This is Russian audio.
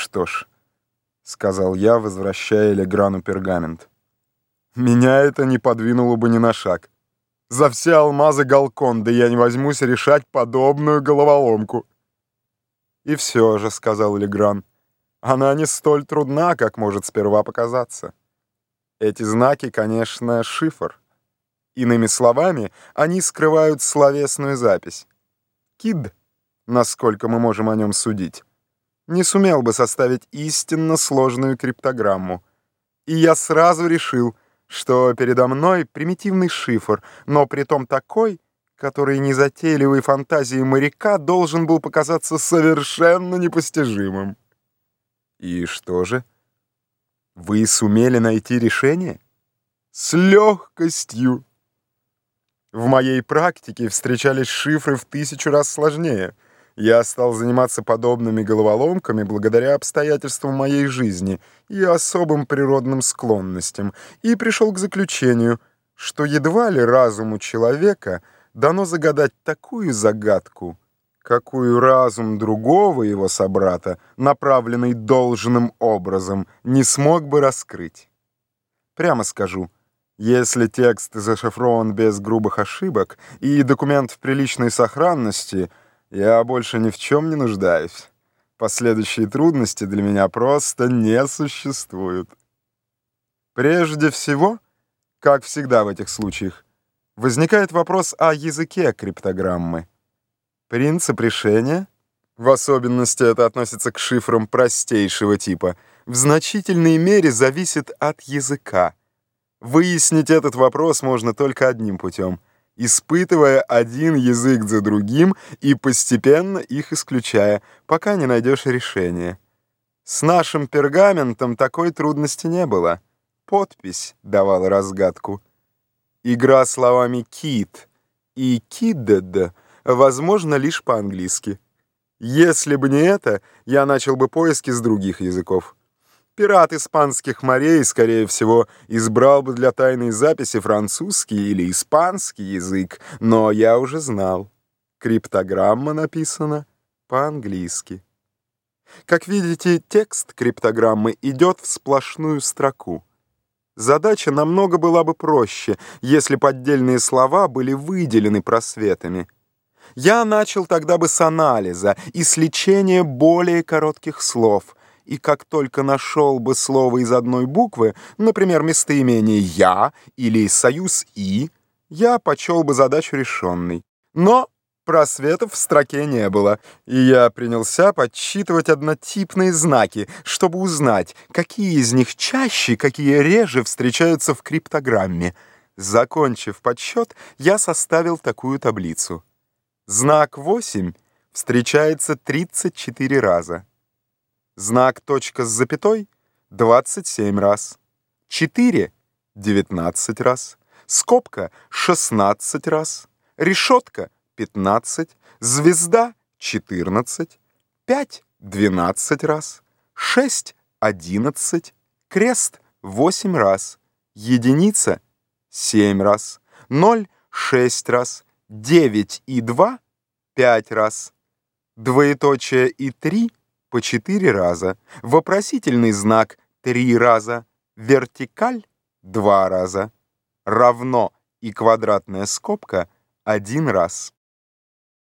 «Что ж», — сказал я, возвращая Леграну пергамент, — «меня это не подвинуло бы ни на шаг. За все алмазы Галконды я не возьмусь решать подобную головоломку». «И все же», — сказал Легран, — «она не столь трудна, как может сперва показаться. Эти знаки, конечно, шифр. Иными словами, они скрывают словесную запись. Кид, насколько мы можем о нем судить, не сумел бы составить истинно сложную криптограмму. И я сразу решил, что передо мной примитивный шифр, но притом такой, который незатейливой фантазии моряка должен был показаться совершенно непостижимым. И что же? Вы сумели найти решение? С легкостью. В моей практике встречались шифры в 1000 раз сложнее. Я стал заниматься подобными головоломками благодаря обстоятельствам моей жизни и особым природным склонностям, и пришел к заключению, что едва ли разуму человека дано загадать такую загадку, какую разум другого его собрата, направленный должным образом, не смог бы раскрыть. Прямо скажу, если текст зашифрован без грубых ошибок и документ в приличной сохранности, я больше ни в чем не нуждаюсь. Последующие трудности для меня просто не существуют. Прежде всего, как всегда в этих случаях, возникает вопрос о языке криптограммы. Принцип решения, в особенности это относится к шифрам простейшего типа, в значительной мере зависит от языка. Выяснить этот вопрос можно только одним путем, испытывая один язык за другим и постепенно их исключая, пока не найдешь решения. С нашим пергаментом такой трудности не было. Подпись давала разгадку. Игра словами «кит» и «киддед» возможно лишь по-английски. Если бы не это, я начал бы поиски с других языков. Пират испанских морей, скорее всего, избрал бы для тайной записи французский или испанский язык, но я уже знал. Криптограмма написана по-английски. Как видите, текст криптограммы идет в сплошную строку. Задача намного была бы проще, если поддельные слова были выделены просветами. Я начал тогда бы с анализа и с лечения более коротких слов, и как только нашел бы слово из одной буквы, например, местоимение «я» или союз «и», я почел бы задачу решенной. Но просветов в строке не было, и я принялся подсчитывать однотипные знаки, чтобы узнать, какие из них чаще, какие реже встречаются в криптограмме. Закончив подсчет, я составил такую таблицу. Знак 8 встречается 34 раза. Знак точка с запятой — 27 раз. 4 — 19 раз. Скобка — 16 раз. Решетка — 15. Звезда — 14. 5 — 12 раз. 6 — 11. Крест — 8 раз. Единица — 7 раз. 0 — 6 раз. 9 и 2 — 5 раз. Двоеточие и 3 — по 4 раза. Вопросительный знак — 3 раза. Вертикаль — 2 раза. Равно и квадратная скобка — 1 раз.